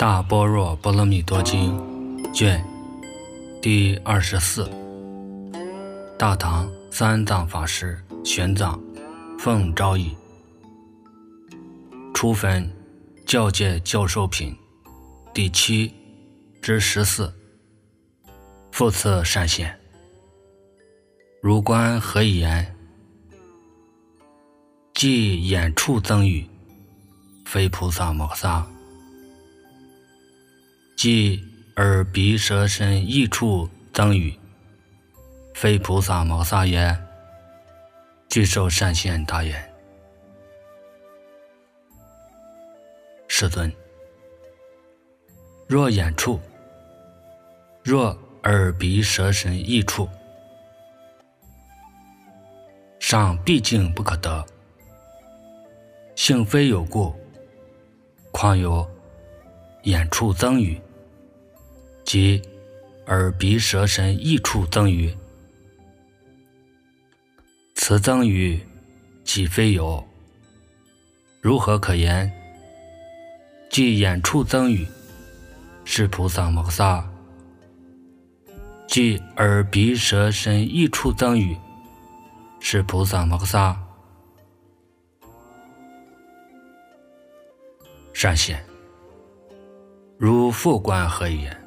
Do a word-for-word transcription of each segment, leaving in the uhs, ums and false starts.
大般若波罗蜜多经卷第二十四，大唐三藏法师玄奘奉诏译，初分教界教授品第七之十四，复次善现，如观何以言？即眼处增语，非菩萨摩萨；即耳鼻舌身意处增语，非菩萨摩萨也。具受善现答言：世尊，若眼处，若耳鼻舌身意处，尚毕竟不可得，性非有故，况有眼处增语，即耳鼻舌身意处增语。此增语既非有，如何可言？即眼处增语，是菩萨摩萨；即耳鼻舌身意处增语，是菩萨摩萨。善现，如复观何以言？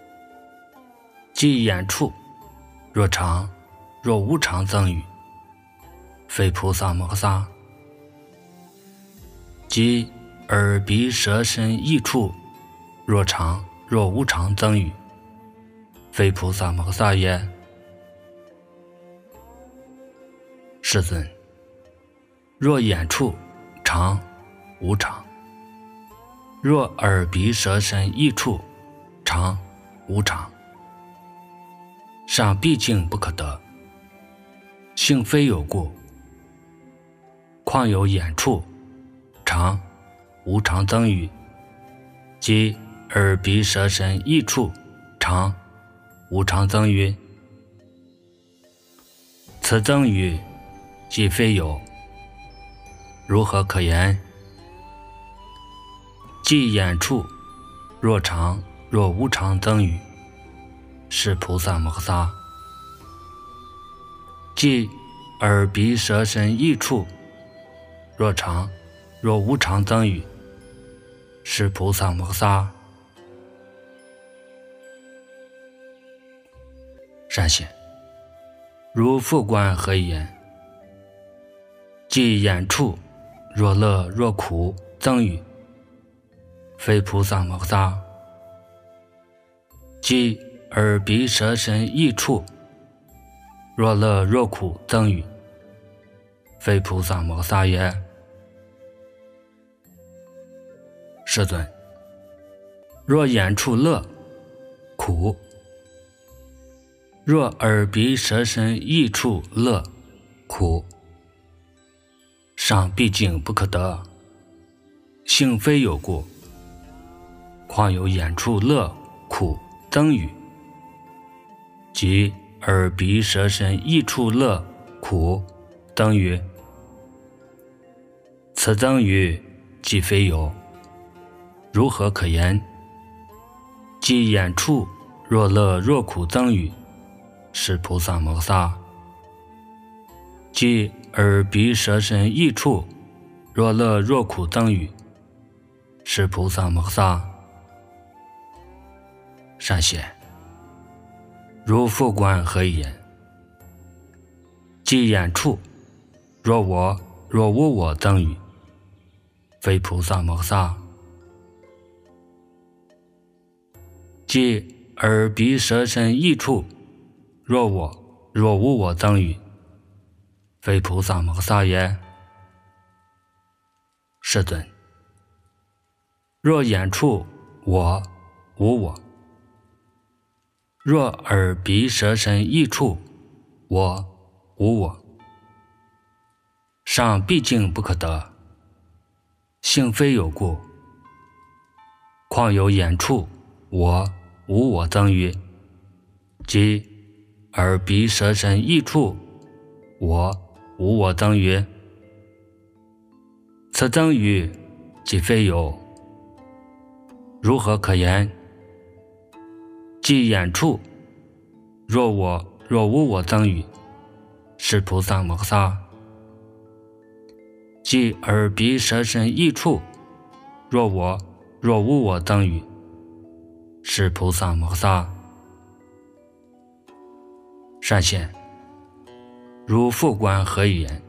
即眼处，若常若无常增语，非菩萨摩萨；即耳鼻舌身意处，若常若无常增语，非菩萨摩萨也。世尊，若眼处常无常，若耳鼻舌身意处常无常，尚毕竟不可得，性非有故，况有眼处常无常增语，即耳鼻舌身意处常无常增语。此增语既非有，如何可言？即眼处若常若无常增语，是菩萨摩萨；即耳鼻舌身意处若常若无常增语，是菩萨摩萨。善现，如复观何以言？即眼处若乐若苦增语，非菩萨摩萨；即耳鼻舌身意处若乐若苦增语，非菩萨摩萨也。世尊，若眼处乐苦，若耳鼻舌身意处乐苦，尚毕竟不可得，性非有故，况有眼处乐苦增语，即耳鼻舌身意处乐苦增语。此增语既非有，如何可言？即眼处若乐若苦增语，是菩萨摩萨；即耳鼻舌身意处若乐若苦增语，是菩萨摩萨。善现，如复观何以言？即眼处若我若无我增语，非菩萨摩萨；即耳鼻舌身意处若我若无我增语，非菩萨摩萨也。世尊，若眼处我无我，若耳鼻舌身意处我无我，尚毕竟不可得，性非有故，况有眼处我无我增语，即耳鼻舌身意处我无我增语。此增语既非有， 如何可言？即眼处，若我若无我增语，是菩萨摩诃萨。即耳鼻舌身意处，若我若无我增语，是菩萨摩诃萨。善现，如复观何以言？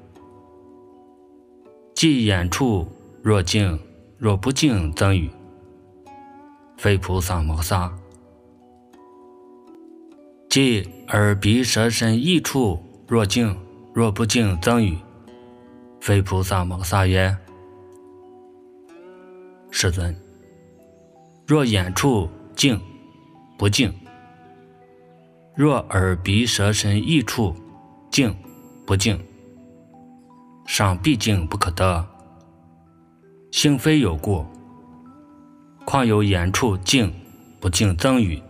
即眼处若净若不净增语，非菩萨摩诃萨。即耳鼻舌身意处若净若不净增语，非菩萨摩诃萨也。世尊，若眼处净不净，若耳鼻舌身意处净不净，尚毕竟不可得，性非有故，况有眼处净不净增语？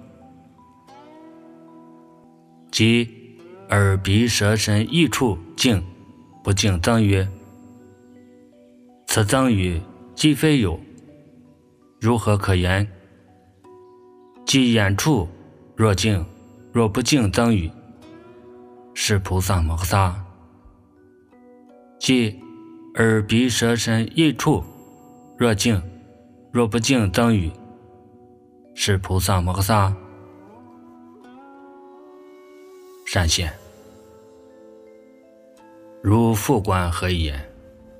即耳鼻舌身意处净不净增语，此增语既非有，如何可言？即眼处若净若不净增语，是菩萨摩诃萨。即耳鼻舌身意处若净若不净增语，是菩萨摩诃萨。善现，如复观何以言？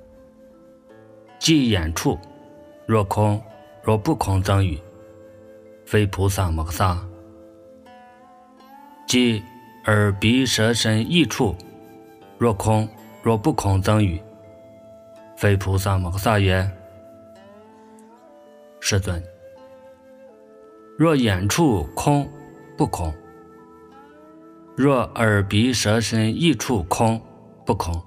即眼处若空若不空增语，非菩萨摩诃萨。即耳鼻舌身意处若空若不空增语，非菩萨摩诃萨也。世尊，若眼处空不空，若耳鼻舌身意处空不空，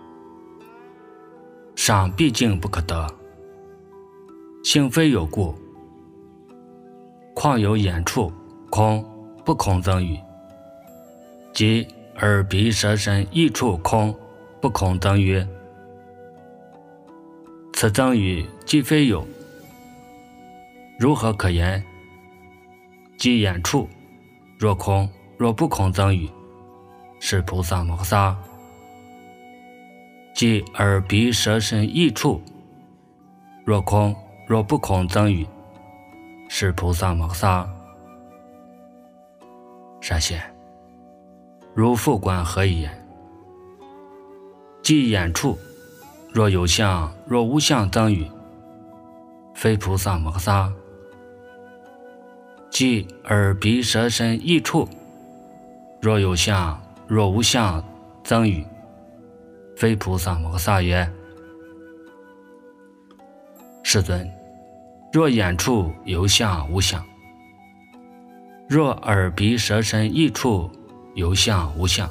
尚毕竟不可得，性非有故，况有眼处空不空增语？即耳鼻舌身意处空不空增语，此增语既非有，如何可言？即眼处若空若不空增语，是菩萨摩诃萨。即耳鼻舌身意处若空若不空增语，是菩萨摩诃萨。善现，如复观何以言？即眼处若有相若无相增语，非菩萨摩诃萨。即耳鼻舌身意处若有相若无相增语，非菩萨摩诃萨也。世尊，若眼处有相无相，若耳鼻舌身意处有相无相，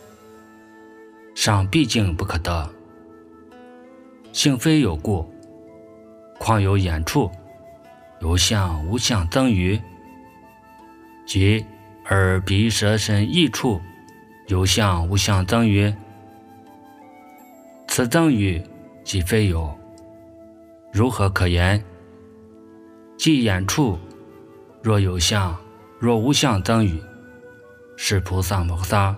尚毕竟不可得，性非有故，况有眼处有相无相增语？即耳鼻舌身意处有相无相增语，此增语既非有，如何可言？即眼处若有相若无相增语，是菩萨摩诃萨。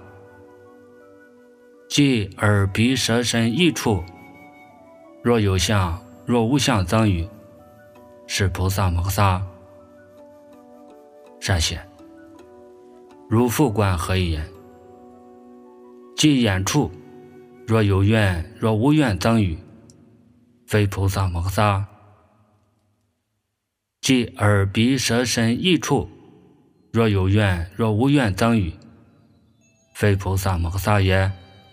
即耳鼻舌身意处若有相若无相增语，是菩萨摩诃萨。善现，如复观何以言？即眼处若有愿若无愿增语，非菩萨摩诃萨。即耳鼻舌身意处若有愿若无愿增语，非菩萨摩诃萨也。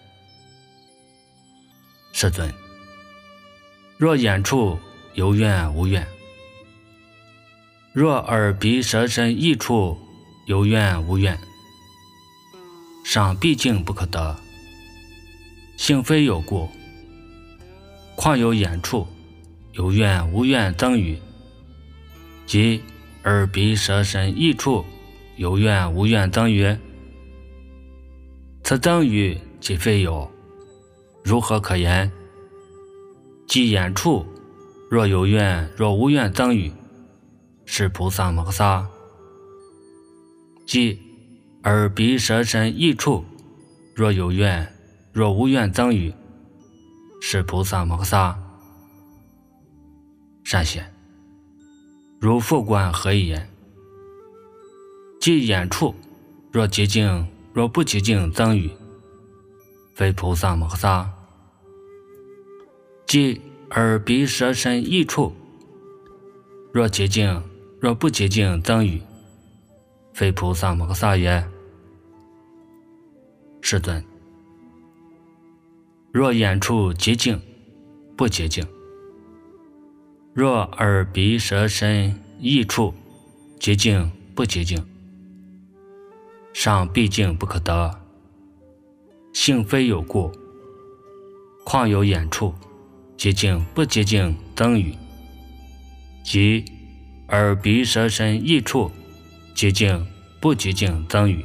世尊，若眼处有愿无愿，若耳鼻舌身意处有愿无愿，尚毕竟不可得，性非有故，况有眼处有愿无愿增语？即耳鼻舌身意处有愿无愿增语，此增语既非有，如何可言？即眼处若有愿若无愿增语， 是菩萨摩诃萨。即耳鼻舌身意处，若有愿若无愿增语，是菩萨摩诃萨。善显，如复观何以言？即眼处若洁净若不洁净增语，非菩萨摩诃萨。即耳鼻舌身意处，若洁净若不洁净增语，非菩萨摩诃萨也。世尊，若眼处洁净不洁净，若耳鼻舌身意处洁净不洁净，尚毕竟不可得，性非有故，况有眼处洁净不洁净增语，即耳鼻舌身意处洁净不洁净增语。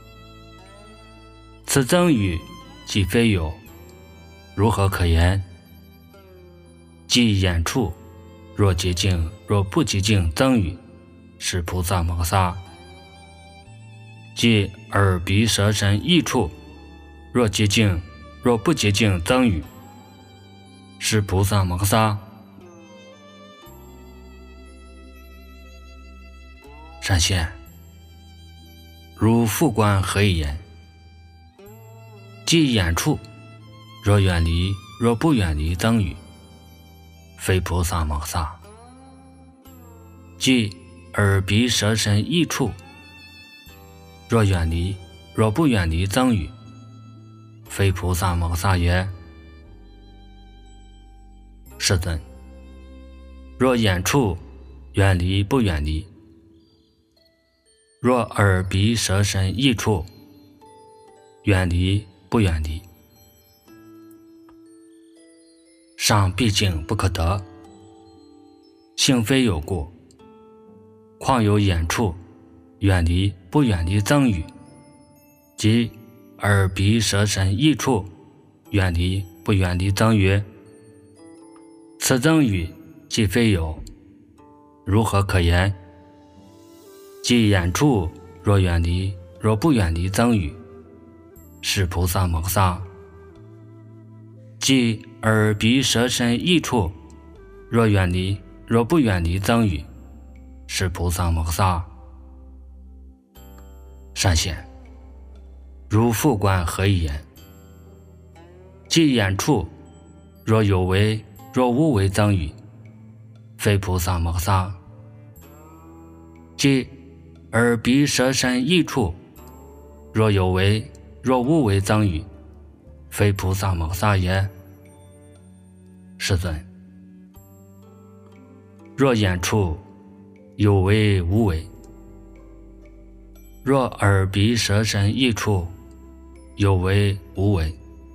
此增语既非有，如何可言？即眼处若洁净若不洁净增语，是菩萨摩诃萨。即耳鼻舌身意处若洁净若不洁净增语，是菩萨摩诃萨。善显，如复观何以言？即眼处若远离若不远离增语，非菩萨摩诃萨。即耳鼻舌身意处若远离若不远离增语，非菩萨摩诃萨也。世尊，若眼处远离不远离，若耳鼻舌身意处远离不远离，尚毕竟不可得，性非有故，况有眼处远离不远离增语，即耳鼻舌身意处远离不远离增语。此增语既非有，如何可言？即眼处若远离若不远离增语，是菩萨摩诃萨。即耳鼻舌身意处若远离若不远离增语，是菩萨摩诃萨。善显，如复观何以言？即眼处若有为若无为增语，非菩萨摩诃萨。即耳鼻舌身意处若有为若无为增语，非菩萨摩诃萨也。世尊，若眼处有为无为，若耳鼻舌身意处有为无为，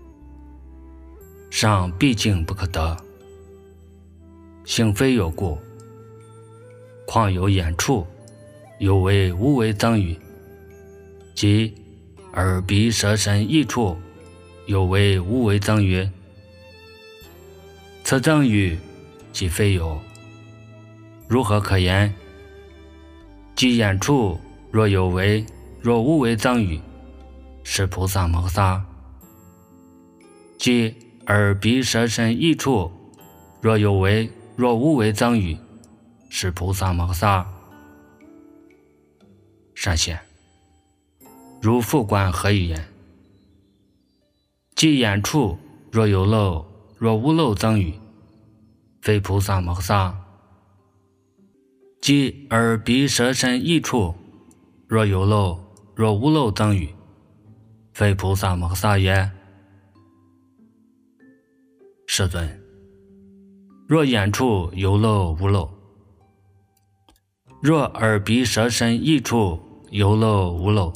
尚毕竟不可得，性非有故，况有眼处有为无为增语，即耳鼻舌身意处有为无为增语。此增语既非有，如何可言？即眼处若有为若无为增语，是菩萨摩诃萨。即耳鼻舌身意处若有为若无为增语，是菩萨摩诃萨。善显，如复观何以言？即眼处若有漏若无漏增语，非菩萨摩诃萨。即耳鼻舌身意处若有漏若无漏增语，非菩萨摩诃萨也。世尊，若眼处有漏无漏，若耳鼻舌身意处有漏无漏，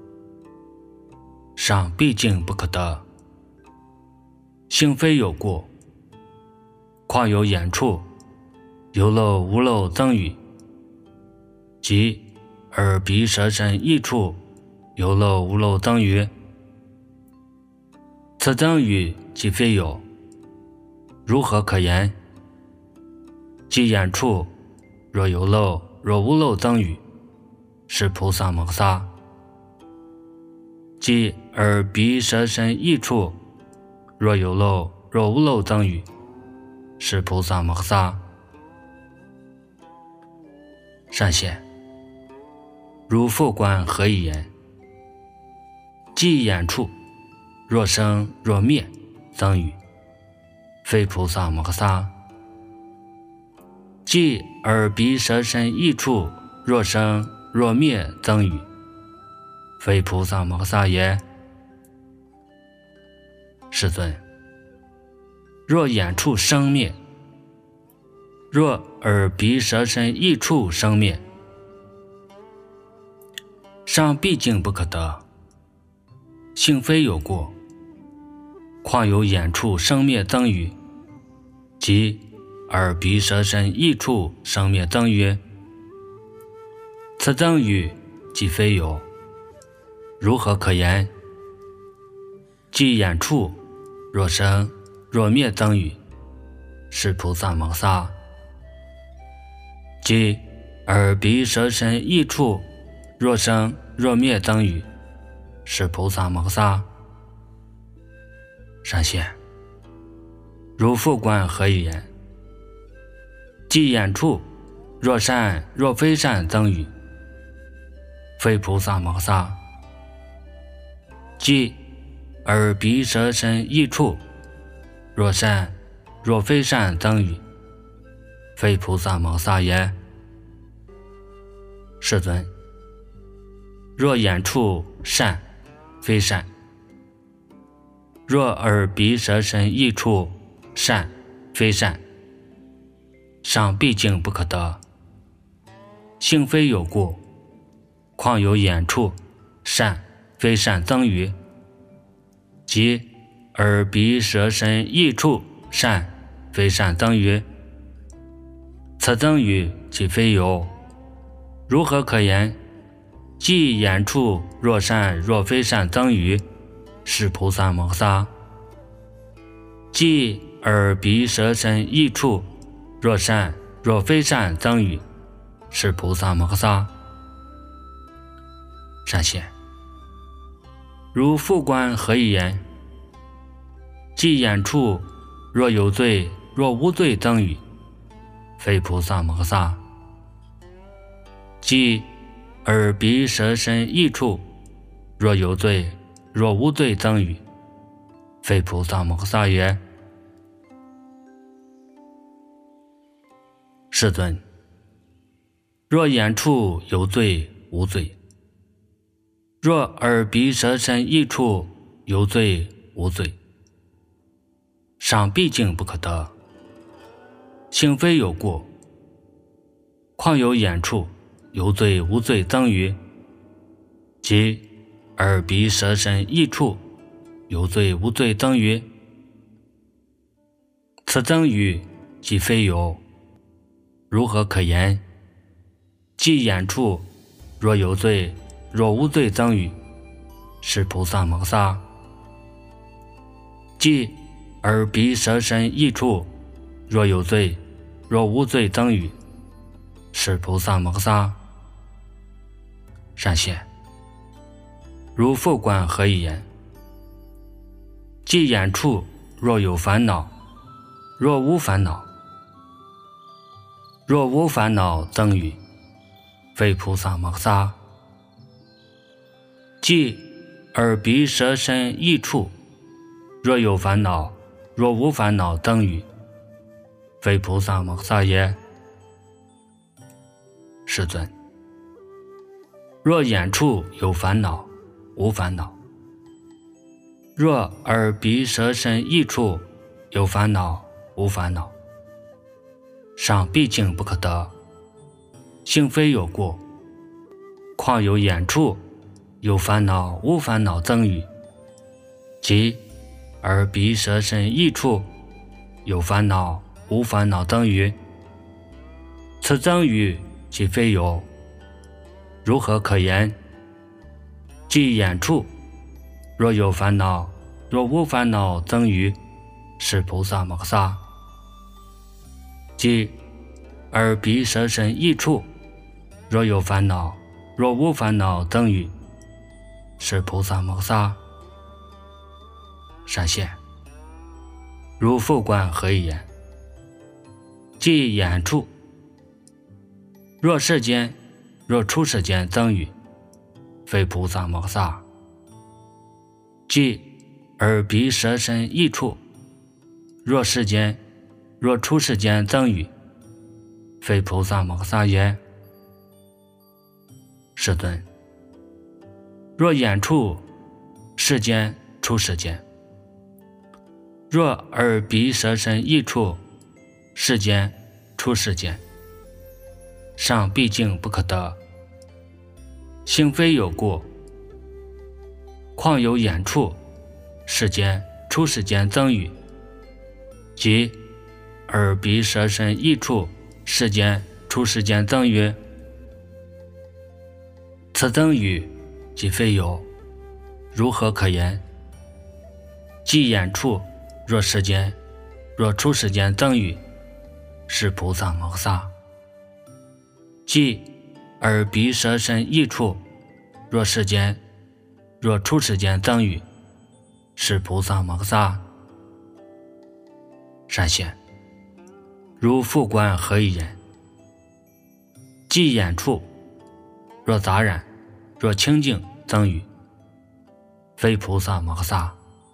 尚毕竟不可得，性非有故，况有眼处有漏无漏增语，即耳鼻舌身意处有漏无漏增语。此增语既非有，如何可言？即眼处若有漏若无漏增语，是菩萨摩诃萨。即耳鼻舌身意处若有漏若无漏增语，是菩萨摩诃萨。善显，如复观何以言？即眼处若生若灭增语，非菩萨摩诃萨。即耳鼻舌身意处若生若灭增语，非菩萨摩诃萨也。世尊，若眼处生灭，若耳鼻舌身意处生灭，尚毕竟不可得，性非有过，况有眼处生灭增语，即耳鼻舌身意处生灭增语，此增语即非有，如何可言？即眼处若生若灭增语，是菩萨摩诃萨。即耳鼻舌身意处若生若灭增语，是菩萨摩诃萨。善显，如复观何以言？即眼处若善若非善增语，非菩萨摩诃萨。即耳鼻舌身意处若善若非善增语，非菩萨摩诃萨也。世尊，若眼处善非善，若耳鼻舌身意处善非善，尚毕竟不可得，性非有过，况有眼处善非善增语，即耳鼻舌身意处善非善增语，此增语即非有，如何可言？即眼处若善若非善增语，是菩萨摩诃萨。即耳鼻舌身意处若善若非善增语，是菩萨摩诃萨。善显，如复观何以言？即眼处若有罪若无罪增语，非菩萨摩诃萨。即耳鼻舌身意处若有罪若无罪增语，非菩萨摩诃萨也。世尊，若眼处有罪无罪，若耳鼻舌身意处有罪无罪，尚毕竟不可得，性非有过，况有眼处有罪无罪增语，即耳鼻舌身意处有罪无罪增语，此增语即非有，如何可言？即眼处若有罪若无罪增语，是菩萨摩诃萨。即耳鼻舌身意处若有罪若无罪增语，是菩萨摩诃萨。善显，如复观何以言？即眼处若有烦恼若无烦恼，若无烦恼增语，非菩萨摩诃萨。即耳鼻舌身意处若有烦恼若无烦恼增语，非菩萨摩诃萨也。世尊，若眼处有烦恼无烦恼，若耳鼻舌身意处有烦恼无烦恼，尚毕竟不可得，性非有过，况有眼处有烦恼无烦恼增语，即耳鼻舌身意处有烦恼无烦恼增语，此增语即非有，如何可言？即眼处若有烦恼若无烦恼增语，是菩萨摩诃萨。即耳鼻舌身意处若有烦恼，若无烦恼增语，是菩萨摩萨。闪现如复观何以言？即眼处，若世间，若出世间增语，非菩萨摩萨。即耳鼻舌身意处，若世间，若出世间增语，非菩萨摩萨也。世尊，若眼处，世间出世间；若耳鼻舌身意处，世间出世间。上毕竟不可得，性非有故，况有眼处，世间出世间增语，即耳鼻舌身意处，世间出世间增语。此增语即非有，如何可言？即眼处，若世间，若出世间增语，是菩萨摩萨。即耳鼻舌身意处，若世间，若出世间增语，是菩萨摩萨。闪现如复观何以言？即眼处，若杂染，若清净增语，非菩萨摩萨。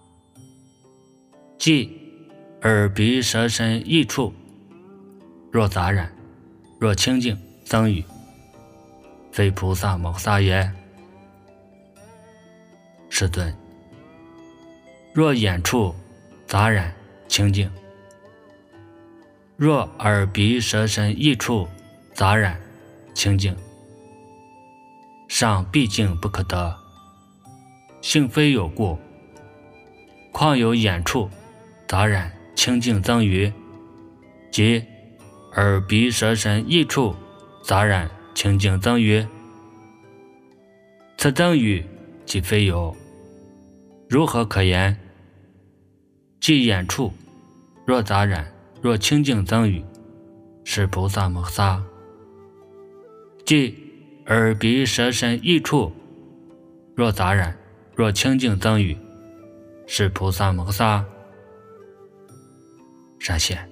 即耳鼻舌身意处，若杂染，若清净增语，非菩萨摩萨也。世尊，若眼处杂染清净，若耳鼻舌身意处杂染清净，上毕竟不可得，性非有故，况有眼处杂染清净增语，即耳鼻舌身意处杂染清净增语。此增语即非有，如何可言？即眼处，若杂染，若清净增语，是菩萨摩萨。即耳鼻舌身意处，若杂染，若清净增语，是菩萨摩萨。闪现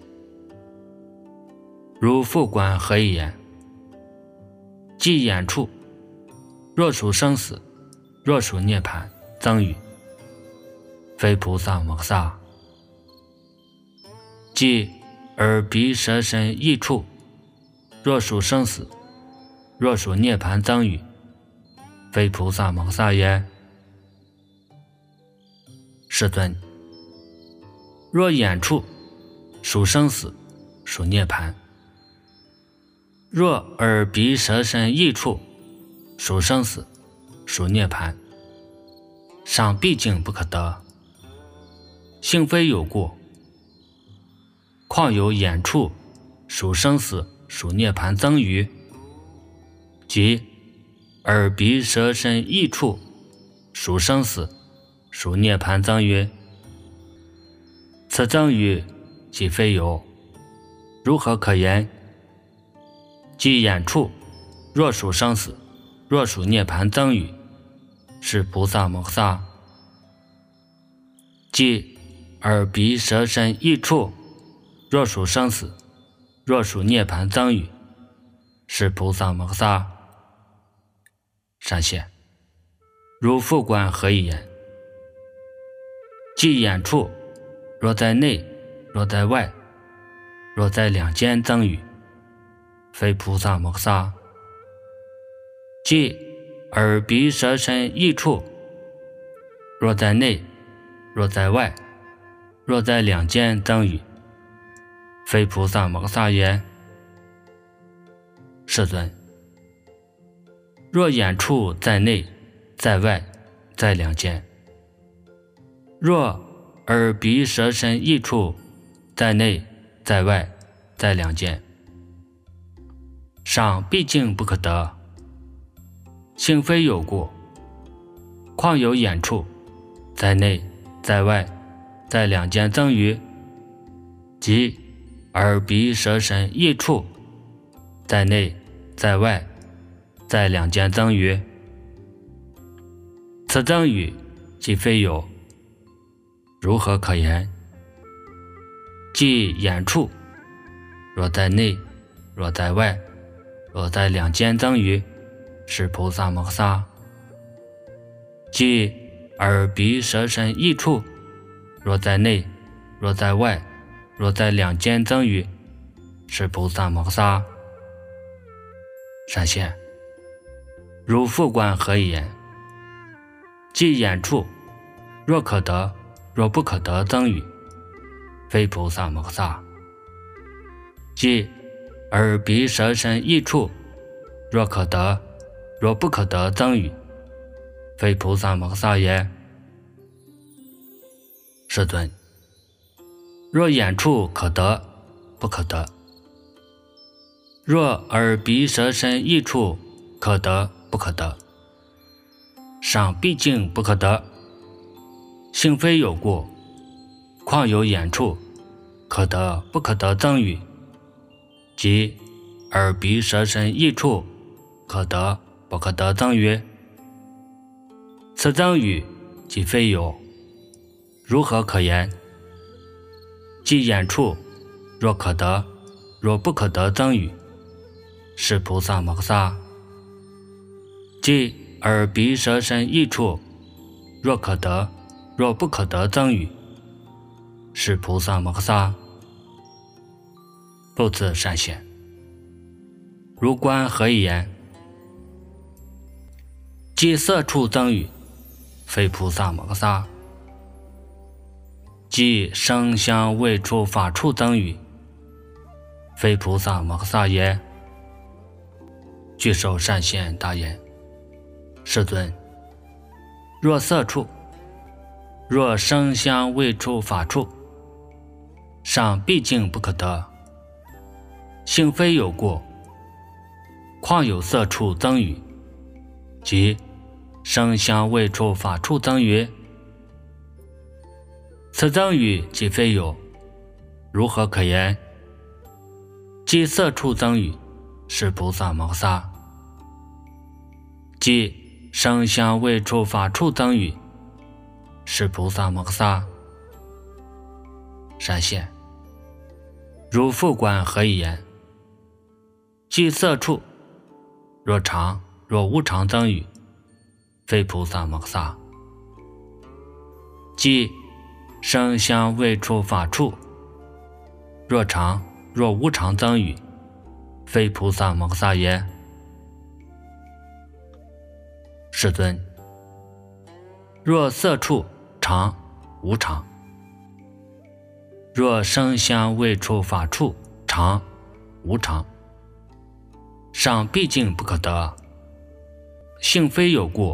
如复观何以言？即眼处，若属生死，若属涅槃增语，非菩萨摩萨。即耳鼻舌身意处，若属生死，若属涅槃增语，非菩萨摩萨也。世尊，若眼处属生死，属涅槃；若耳鼻舌身意处属生死，属涅槃，上毕竟不可得，性非有故，况有眼处属生死，属涅槃增语，即耳鼻舌身意处属生死，属涅槃增语。此增语即非有，如何可言？即眼处，若属生死，若属涅槃增语，是菩萨摩萨。即耳鼻舌身意处，若属生死，若属涅槃增语，是菩萨摩萨。闪现如复观何以言？即眼处，若在内，若在外，若在两间增语，非菩萨摩萨。即耳鼻舌身意处，若在内，若在外，若在两间增语，非菩萨摩萨也。世尊，若眼处在内，在外，在两间；若耳鼻舌身意处在内，在外，在两间，上毕竟不可得，性非有故，况有眼处在内，在外，在两间增语，即耳鼻舌身意处在内，在外， 在两间增语。此增语即非有，如何可言？即眼处，若在内，若在外，若在两间增语，是菩萨摩萨。即耳鼻舌身意处，若在内，若在外，若在两间增语，是菩萨摩萨。闪现，如复观何以言？即眼处，若可得，若不可得增语，非菩萨摩萨。即耳鼻舌身意处，若可得，若不可得增语，非菩萨摩萨也。世尊，若眼处可得，不可得；若耳鼻舌身意处可得，不可得，尚毕竟不可得，性非有过，况有眼处可得不可得增语，即耳鼻舌身意处可得不可得增语。此增语即非有，如何可言？即眼处，若可得，若不可得增语，是菩萨摩萨。即耳鼻舌身意处，若可得，若不可得增语，是菩萨摩萨。复次善现，如观何以言？即色处增语，非菩萨摩萨。即声香味触法处增语，非菩萨摩萨也。具受善现大言：世尊，若色处，若声香味触法处，尚毕竟不可得，性非有过，况有色处增语，即声香味触法处增语。此增语即非有，如何可言？即色处增语，是菩萨摩萨。即声香味触法处增语，是菩萨摩萨。闪现，如复观何以言？即色处，若常若无常增语，非菩萨摩萨。即声香味触法处，若常若无常增语，非菩萨摩萨也。世尊，若色处常无常，若声香味触法处常无常，尚毕竟不可得，性非有过，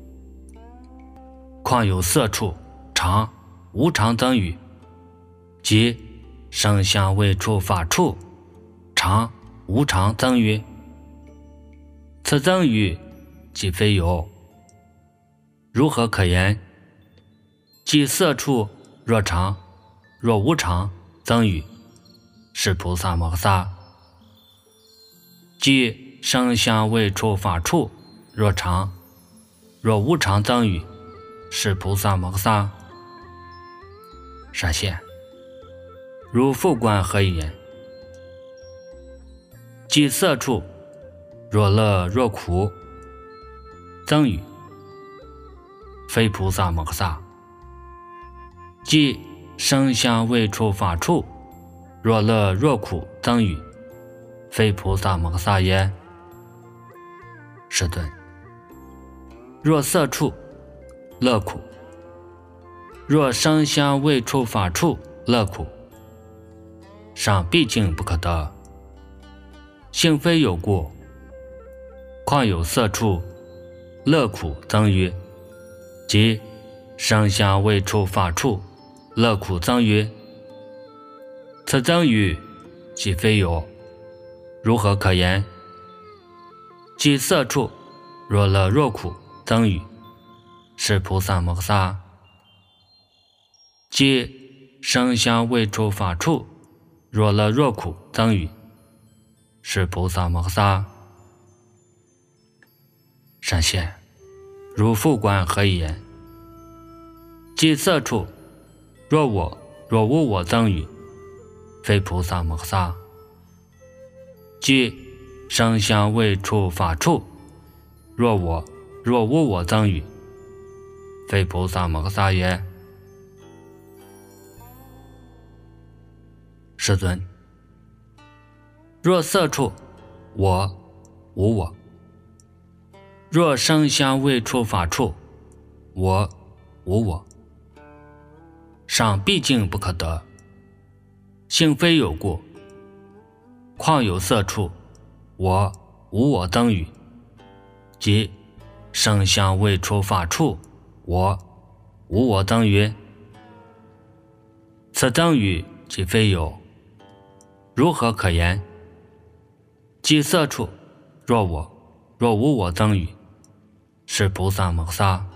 况有色处常无常增语，即声香味触法处常无常增语。此增语即非有，如何可言？即色处若常若无常增语，是菩萨摩萨。即声香味触法处若常若无常增语，是菩萨摩萨。闪现，如复观何以言？即色处，若乐若苦增语，非菩萨摩萨。即声香味触法处，若乐若苦增语，非菩萨摩萨也。世尊，若色处乐苦，若声香味触法处乐苦，尚毕竟不可得，性非有过，况有色处乐苦增语，即声香味触法处乐苦增语。此增语即非有，如何可言？即色处若乐若苦增语，是菩萨摩萨。即声香味触法处若乐若苦增语，是菩萨摩萨。 闪现，如复观何以言？即色处，若我若无我增语，非菩萨摩诃萨。即声香味触法处，若我若无我增语，非菩萨摩诃萨也。世尊，若色处，我无我；若声香味触法处，我无我。赏毕竟不可得，性非有故，况有色处，我无我增语，即声香味触法处，我无我增语。此增语即非有，如何可言？即色处，若我若无我增语，是菩萨摩诃萨。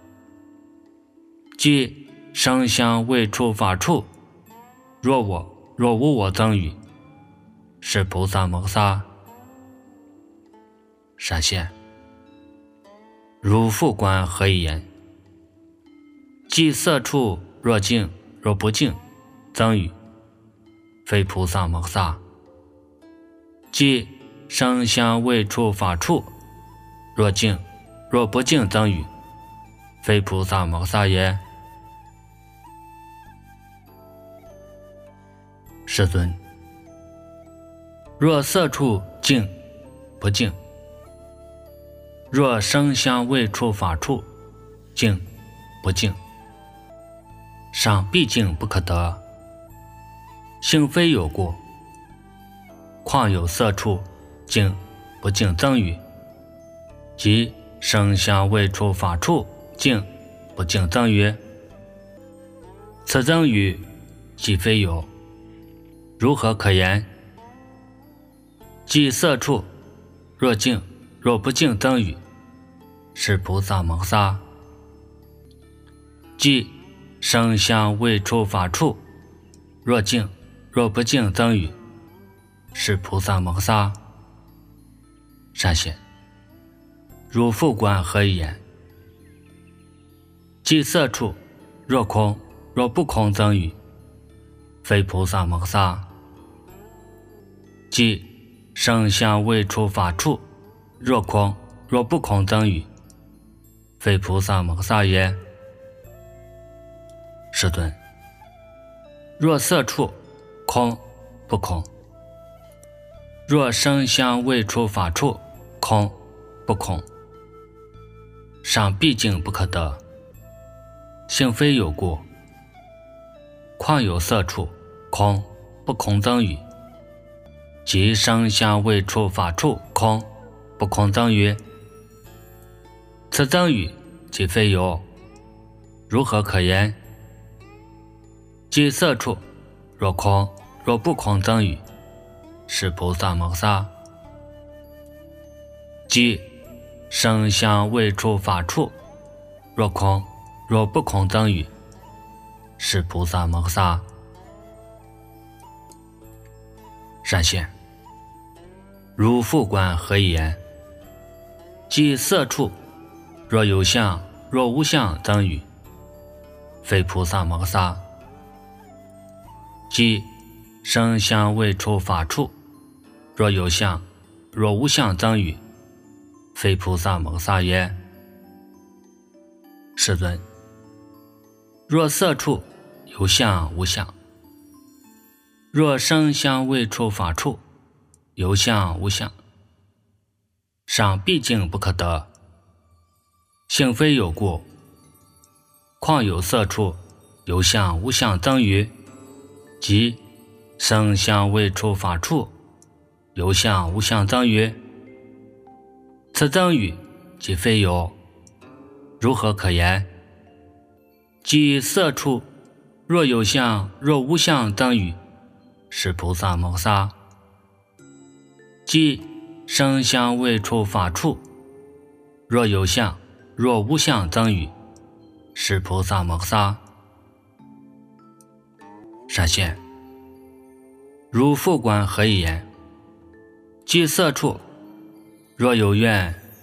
即声香味触法处，若我若无我增语，是菩萨摩诃萨。闪现，如复观何以言？即色处，若净若不净增语，非菩萨摩诃萨。即声香味触法处，若净若不净增语，非菩萨摩诃萨也。世尊，若色处净不净，若声香味触法处净不净，赏毕竟不可得，性非有故，况有色处净不净增语，即声香味触法处净不净增语。此增语即非有，如何可言？即色处，若净若不净增语，是菩萨摩诃萨。即声香味触法处，若净若不净增语，是菩萨摩诃萨。闪现，如复观何以言？即色处，若空若不空增语，非菩萨摩诃萨。即声香味触法处，若空若不空增语，非菩萨摩诃萨也。世尊，若色处空不空，若声香味触法处空不空，赏毕竟不可得，性非有故，况有色处空不空增语，即声香味触法处空不空增语。此增语即非有，如何可言？即色处，若空若不空增语，是菩萨摩诃萨。即声香味触法处，若空若不空增语，是菩萨摩诃萨。闪现，如复观何以言？即色处，若有相若无相增语，非菩萨摩诃萨。即声香味触法处，若有相若无相增语，非菩萨摩诃萨也。世尊，若色处有相无相，若声香味触法处有相无相，赏毕竟不可得，性非有故，况有色处有相无相增语，即声香味触法处有相无相增语。此增语即非有，如何可言？即色处，若有相若无相增语，是菩萨摩诃萨。即声香味触法处，若有相若无相增语，是菩萨摩诃萨。闪现，如复观何以言？即色处，若有愿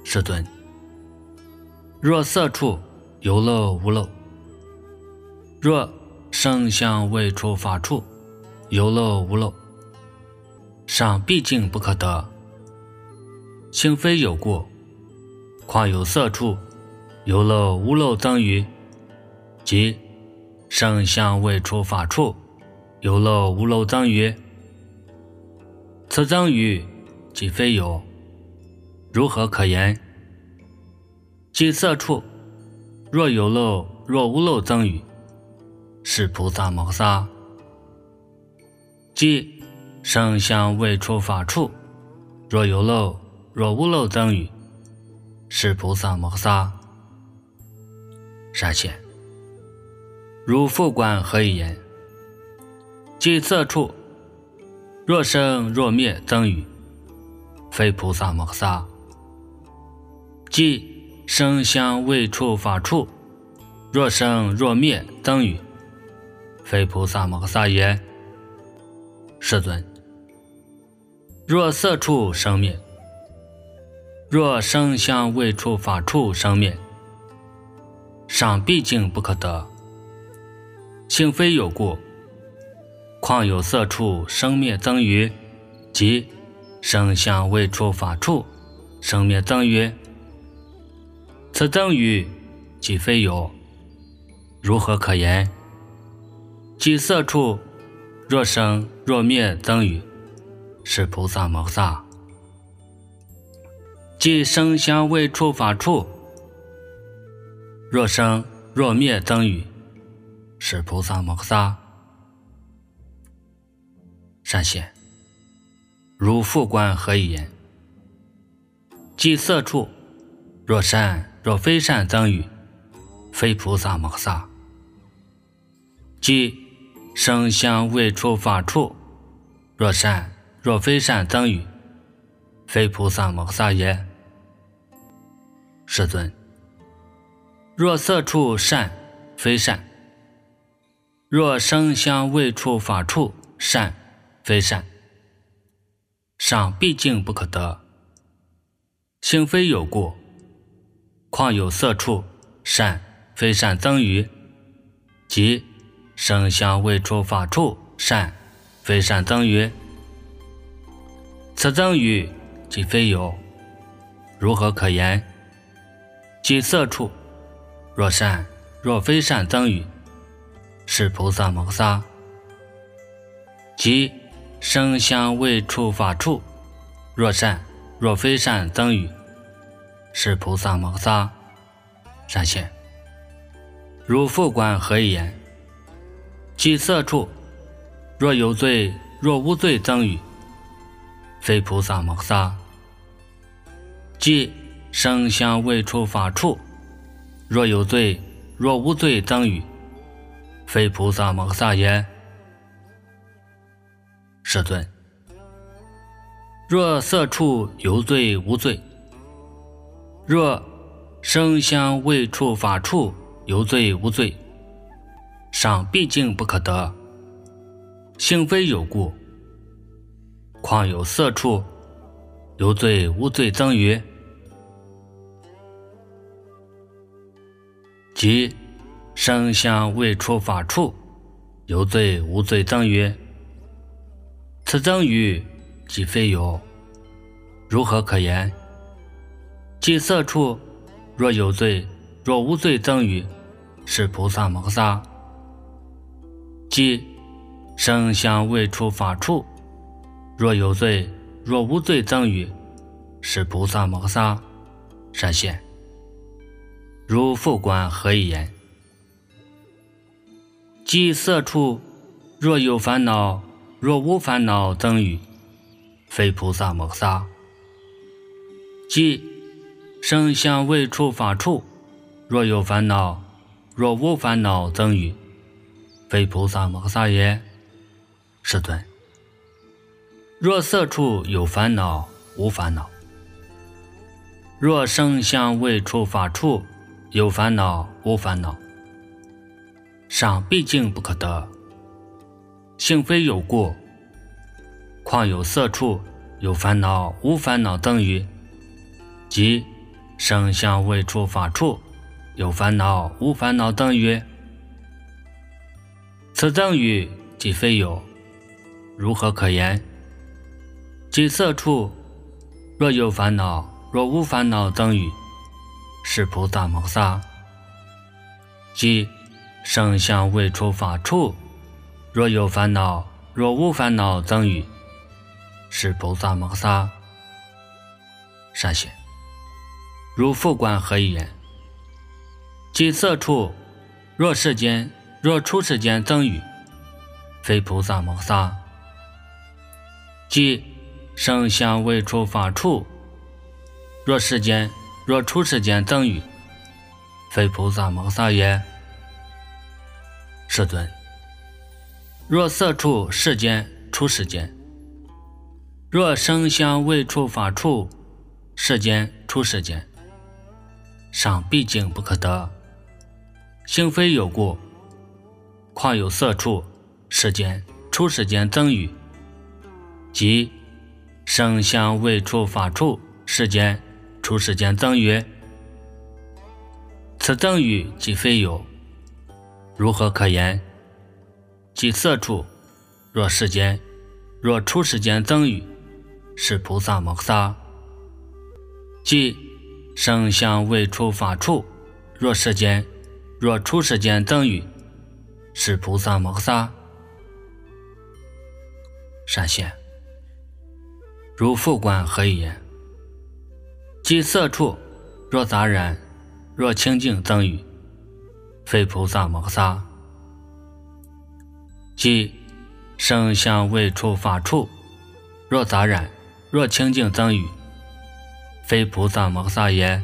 世尊，若色处有漏无漏，若声香味触法处有漏无漏，尚毕竟不可得。性非有过，况有色处有漏无漏增余，即声香味触法处有漏无漏增余，此增余即非有，如何可言？即色处若有漏若无漏增余，是菩萨摩萨；即声香味触法处若有漏若无漏增余，是菩萨摩萨。善现，如复观何以言？即色处若生若灭增余，非菩萨摩萨；即声香味触法处若生若灭增余，非菩萨摩萨也。世尊，若色处生灭，若声香味触法处生灭，尚毕竟不可得。性非有过，况有色处生灭增余，即声香味触法处生灭增余，此增余即非有，如何可言？即色处若生若灭增余，是菩萨摩萨；即声香味触法处若生若灭增余，是菩萨摩萨。善现，如复观何以言？即色处若善若非善增余，非菩萨摩萨；即声香味触法处若善若非善增余，非菩萨摩萨也。世尊，若色处善非善，若声香味触法处善非善，尚毕竟不可得。性非有过，况有色处善非善增余，即声香味触法处善非善增余，此增余即非有，如何可言？即色处若善若非善增余，是菩萨摩萨；即声香味触法处若善若非善增余，是菩萨摩萨。善现，如复观何以言？即色处若有罪若无罪增余，非菩萨摩萨；即声香味触法处若有罪若无罪增余，非菩萨摩萨也。世尊，若色处有罪无罪，若声香味触法处有罪无罪，尚毕竟不可得。性非有过，况有色处有罪无罪增余，即声香味触法处有罪无罪增余，此增余即非有，如何可言？即色处若有罪若无罪增余，是菩萨摩萨；即声香味触法处若有罪若无罪增余，是菩萨摩萨。善现，如复观何以言？即色处若有烦恼若无烦恼增余，非菩萨摩萨；即声香味触法处若有烦恼若无烦恼增余，非菩萨摩萨也。世尊，若色处有烦恼无烦恼，若声香味触法处有烦恼无烦恼，尚毕竟不可得。性非有过，况有色处有烦恼无烦恼增余，即声香味触法处，有烦恼无烦恼等语。此等语即非有，如何可言？即色处若有烦恼若无烦恼等语，是菩萨摩萨。即声香味触法处若有烦恼若无烦恼等语，是菩萨摩萨。善显，如复观何以言？即色处若世间若出世间等语，非菩萨摩萨。即声香味触法处若世间若出世间等语，非菩萨摩萨也。世尊，若色处世间出世间，若声香味触法处世间出世间，尚毕竟不可得，性非有故，况有色处世间出世间等语，即声香味触法处世间出世间等语。此等语即非有，如何可言？即色处若世间若出世间等语，是菩萨摩萨。即声香味触法处若世间若出世间等语，是菩萨摩萨。善显，如复观何以言？即色处若杂染若清净等语，非菩萨摩萨。即声香味触法处若杂染若清净等语，非菩萨摩萨也。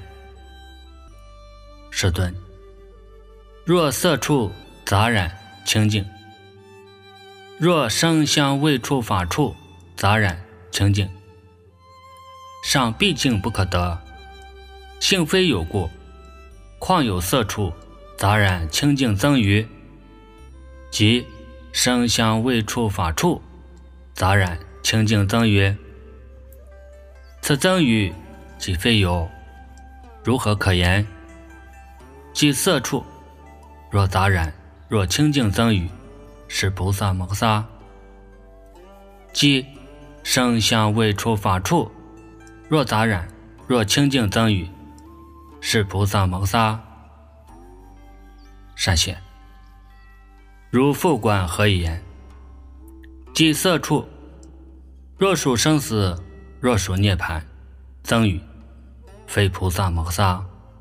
世尊，若色处杂染清净，若声香味触法处杂染清净，尚毕竟不可得，性非有故，况有色处杂染清净增语，即声香味触法处杂染清净增语。此增语即非有，如何可言？即色处若杂染若清净增语，是菩萨摩萨。即声香味触法处若杂染若清净增语，是菩萨摩萨。善显，如复观何以言？即色处若属生死若属涅槃增语，非菩萨摩萨。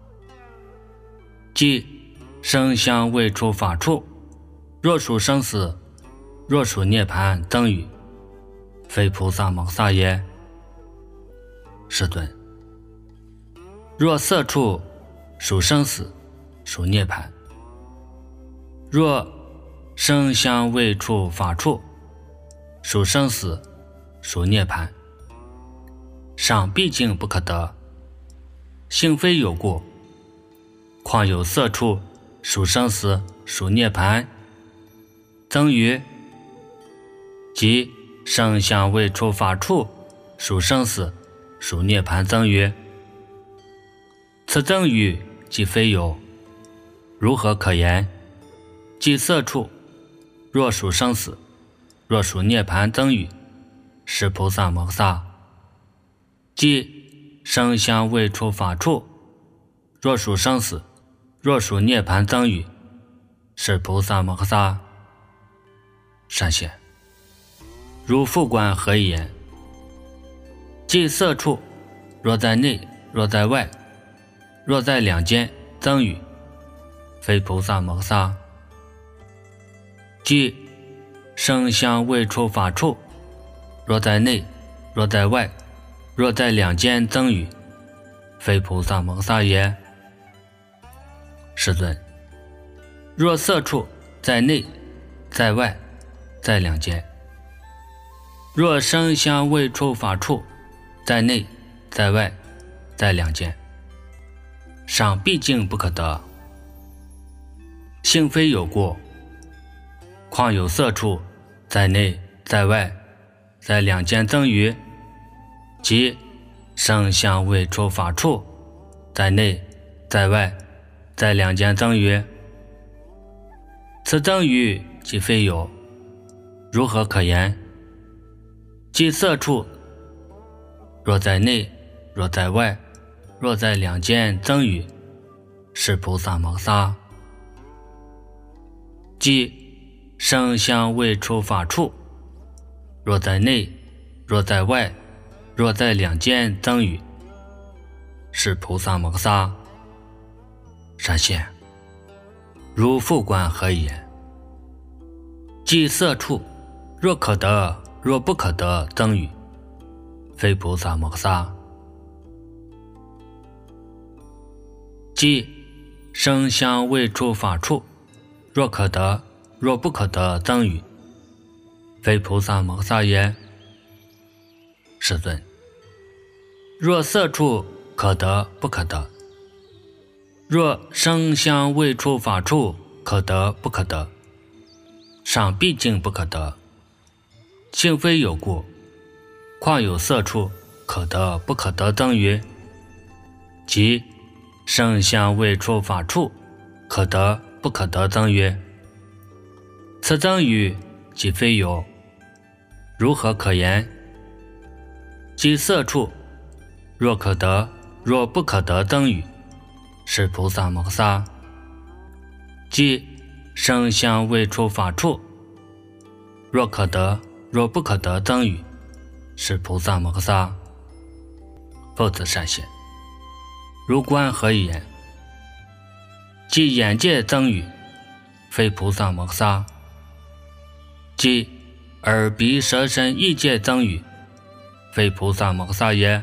即声香味触法处若属生死若属涅槃增语，非菩萨摩萨也。世尊，若色处属生死属涅槃，若声香味触法处属生死属涅槃，尚毕竟不可得，性非有故，况有色处属生死属涅槃增语，即声香味触法处属生死属涅槃增语。此增语即非有，如何可言？即色处若属生死若属涅槃增语，是菩萨摩萨。即声香味触法处若属生死若属涅槃增语，是菩萨摩萨。善显，如复观何以言？即色处若在内若在外若在两间增语，非菩萨摩萨。即声香味触法处若在内若在外若在两间增语，非菩萨摩萨也。世尊，若色处在内在外在两间，若声香味触法处在内在外在两间，尚毕竟不可得，性非有过，况有色处在内在外在两间增语，即声香味触法处在内，在外，在两间增于。此增于即非有，如何可言？即色处，若在内，若在外，若在两间增于，是菩萨摩萨。即声香味触法处，若在内，若在外，若在两间增于，是菩萨摩萨。闪现如复观何言？即色处，若可得，若不可得增于，非菩萨摩萨。即声香味触法处，若可得，若不可得增于，非菩萨摩萨也。世尊，若色处可得不可得，若声香味触法处可得不可得，尚毕竟不可得，性非有故，况有色处可得不可得增于，即声香味触法处可得不可得增于。此增于即非有，如何可言？即色处，若可得，若不可得增于，是菩萨摩萨。即声香味触法处，若可得，若不可得增于，是菩萨摩萨。否则善现，如观何言？即眼界增于，非菩萨摩萨。即耳鼻舌身意界增于，非菩萨摩萨也。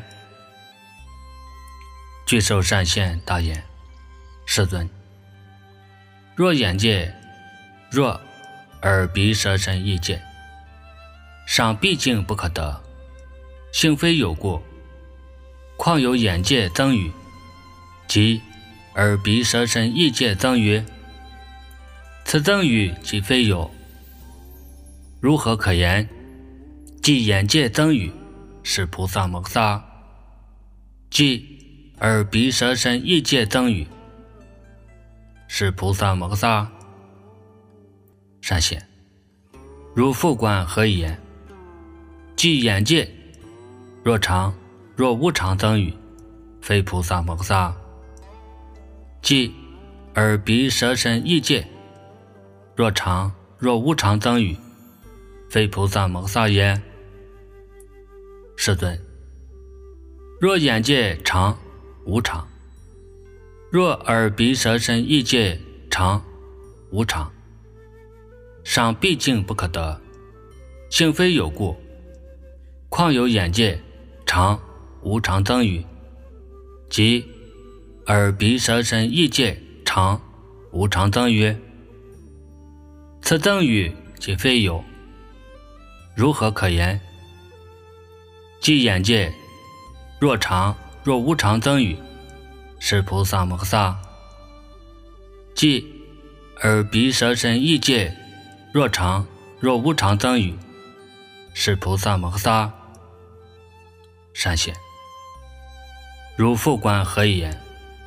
具受善现大言：世尊，若眼界，若耳鼻舌身意界，尚毕竟不可得，性非有故，况有眼界增于，即耳鼻舌身意界增于。此增于即非有，如何可言？即眼界增于，是菩萨摩萨。即耳鼻舌身意界增于，是菩萨摩萨。善现，如复观何言？即眼界，若常若无常增于，非菩萨摩萨。即耳鼻舌身意界，若常若无常增于，非菩萨摩萨也。世尊，若眼界常无常，若耳鼻舌身意界常无常，尚毕竟不可得，性非有故，况有眼界常无常增于，即耳鼻舌身意界常无常增于。此增于即非有，如何可言？即眼界，若常若无常增于，是菩萨摩萨。即耳鼻舌身意界，若常若无常增于，是菩萨摩萨。善现，如复观何言？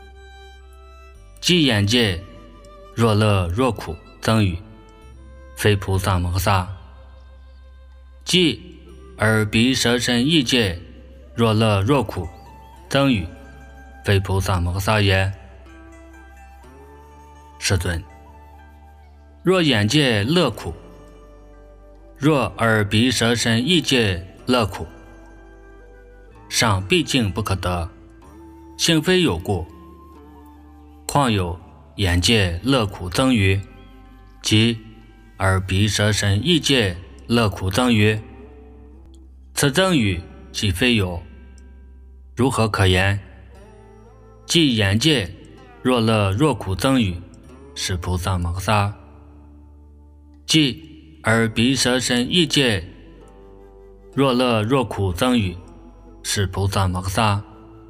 即眼界，若乐若苦增于，非菩萨摩萨。即耳鼻舌身意界，若乐若苦增于，非菩萨摩萨也。世尊，若眼界乐苦，若耳鼻舌身意界乐苦，尚毕竟不可得，性非有故，况有眼界乐苦增于，即耳鼻舌身意界乐苦增于。此增于即非有，如何可言？即眼界，若乐若苦增于，是菩萨摩萨。即耳鼻舌身意界，若乐若苦增于，是菩萨摩萨。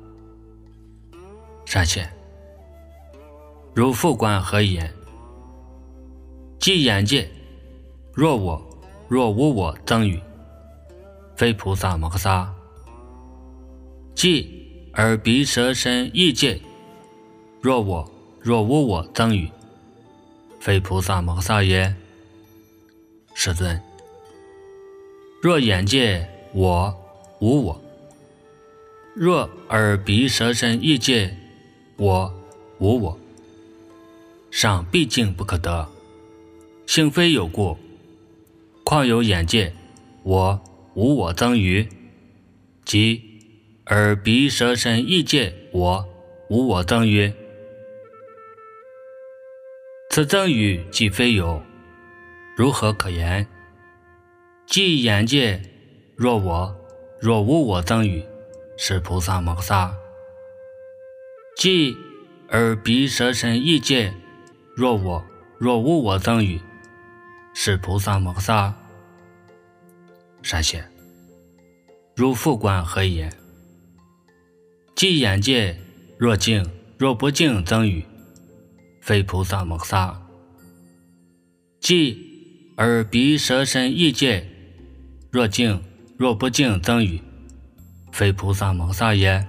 善现，如复观何言？即眼界，若我若无我增于，非菩萨摩萨。即耳鼻舌身意界， 若我若无我增语，非菩萨摩萨也。世尊，若眼界我无我，若耳鼻舌身意界我无我，尚毕竟不可得，性非有故，况有眼界我无我增于，即耳鼻舌身意界我无我增于，此增语既非有，如何可言？即眼界若我若无我增语，是菩萨摩萨；即耳鼻舌身意界若我若无我增语，是菩萨摩萨。善解，如复观何以言？即眼界若净若不净增语，非菩萨摩萨；即耳鼻舌身意界若净若不净增语，非菩萨摩萨也。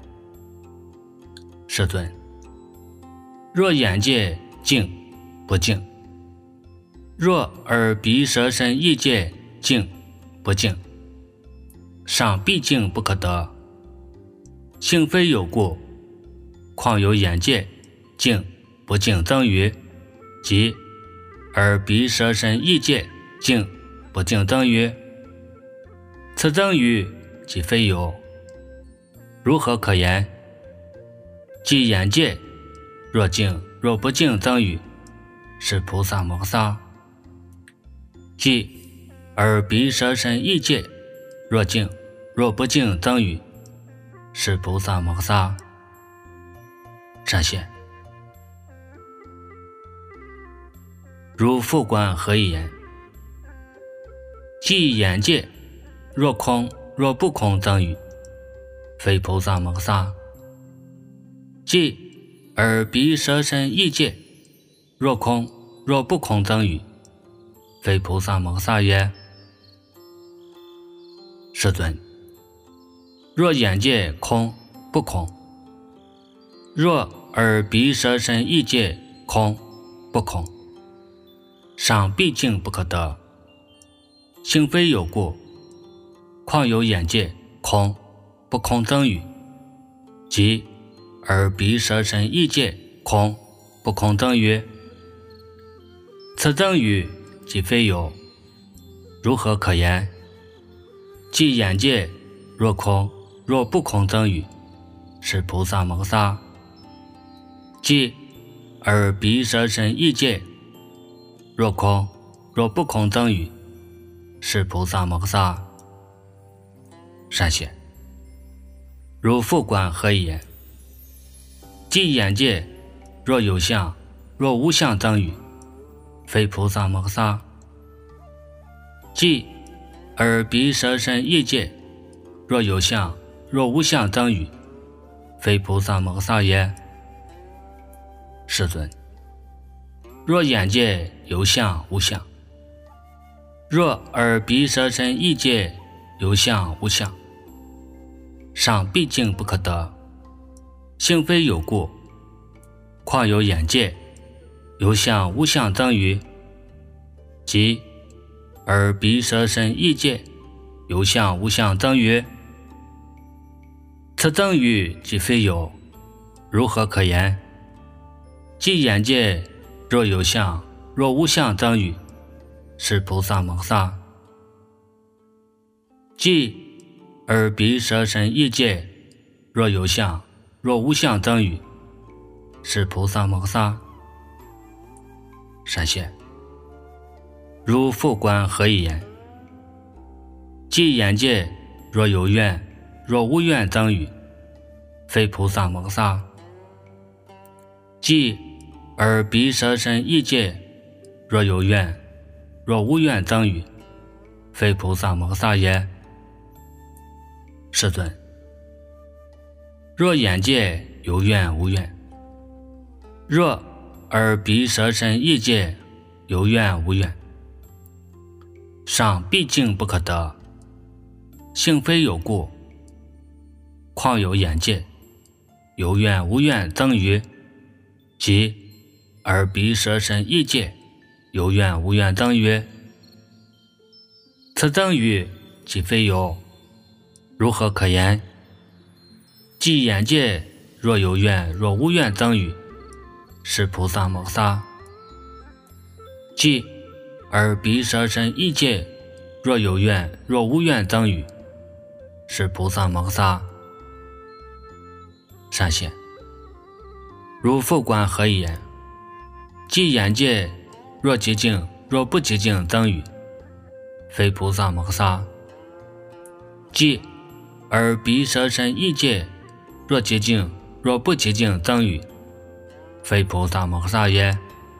世尊，若眼界净不净，若耳鼻舌身意界净不净，尚毕竟不可得，性非有故，况有眼界净不净增于，即耳鼻舌身意界净不净增于，此增于即非有，如何可言？即眼界若净若不净增于，是菩萨摩萨；即耳鼻舌身意界若净若不净增于，是菩萨摩萨。善解，如复观何以言？即眼界若空若不空增于，非菩萨摩萨；即耳鼻舌身意界若空若不空增于，非菩萨摩萨也。世尊，若眼界空不空，若耳鼻舌身意界空不空，尚毕竟不可得，性非有故，况有眼界空不空增于，即耳鼻舌身意界空不空增于，此增于即非有，如何可言？即眼界若空若不空增于，是菩萨摩萨；即耳鼻舌身意界若空若不空增于，是菩萨摩萨。善解，如复观何以言？即眼界若有相若无相增于，非菩萨摩萨；即耳鼻舌身意界若有相若无相增于，非菩萨摩萨也。世尊，若眼界有相无相，若耳鼻舌身意界有相无相，尚毕竟不可得，性非有故，况有眼界有相无相增于，即耳鼻舌身意界有相无相增于，此增于即非有，如何可言？即眼界若有相若无相增于，是菩萨摩萨；即耳鼻舌身意界若有相若无相增于，是菩萨摩萨。善解，如复观何以言？即眼界若有愿若无愿增于，非菩萨摩萨；即耳鼻舌身意界若有愿若无愿增于，非菩萨摩萨也。世尊，若眼界有愿无愿，若耳鼻舌身意界有愿无愿，尚毕竟不可得，性非有故，况有眼界有愿无愿增于， 即耳鼻舌身意界有缘无缘等曰：此等语即非有，如何可言？即眼界若有缘若无缘等语，是菩萨摩萨；即耳鼻舌身意界若有缘若无缘等语，是菩萨摩萨。善显，如复观何以言？即眼界若寂静若不寂静等语，非菩萨摩萨；即耳鼻舌身意界若寂静若不寂静等语，非菩萨摩萨也。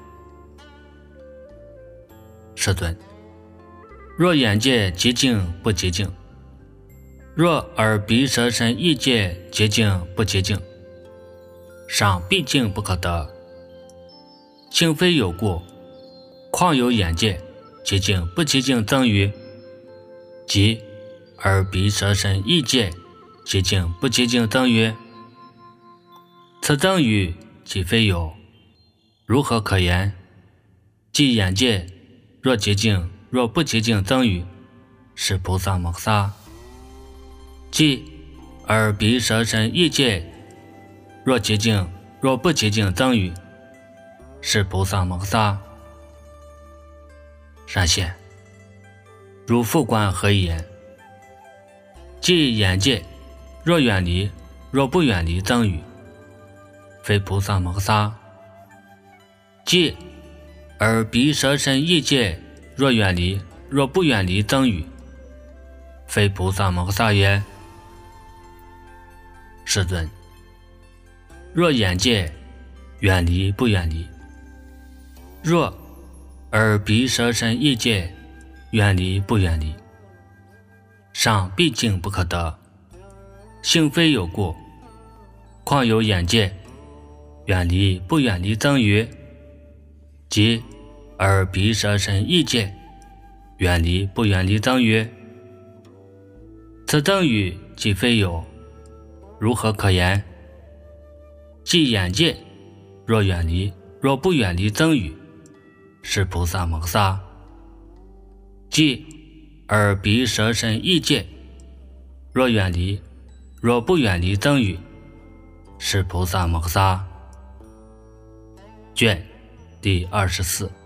世尊，若眼界寂静不寂静，若耳鼻舌身意界寂静不寂静，尚毕竟不可得。性非有故，况有眼界寂静不寂静等语，即耳鼻舌身意界寂静不寂静等语，此等语即非有，如何可言？即眼界若寂静若不寂静等语，是菩萨摩萨；即耳鼻舌身意界若寂静若不寂静等语，是菩萨摩萨。善显，如复观何以言？即眼界若远离若不远离等语，非菩萨摩萨；即耳鼻舌身意界若远离若不远离等语，非菩萨摩萨也。世尊，若眼界远离不远离，若耳鼻舌身意界远离不远离，尚毕竟不可得。性非有故，况有眼界远离不远离等语，即耳鼻舌身意界远离不远离等语，此等语即非有，如何可言？即眼界若远离若不远离等语，是菩萨摩萨；即耳鼻舌身意界若远离若不远离等语，是菩萨摩萨。卷第二十四。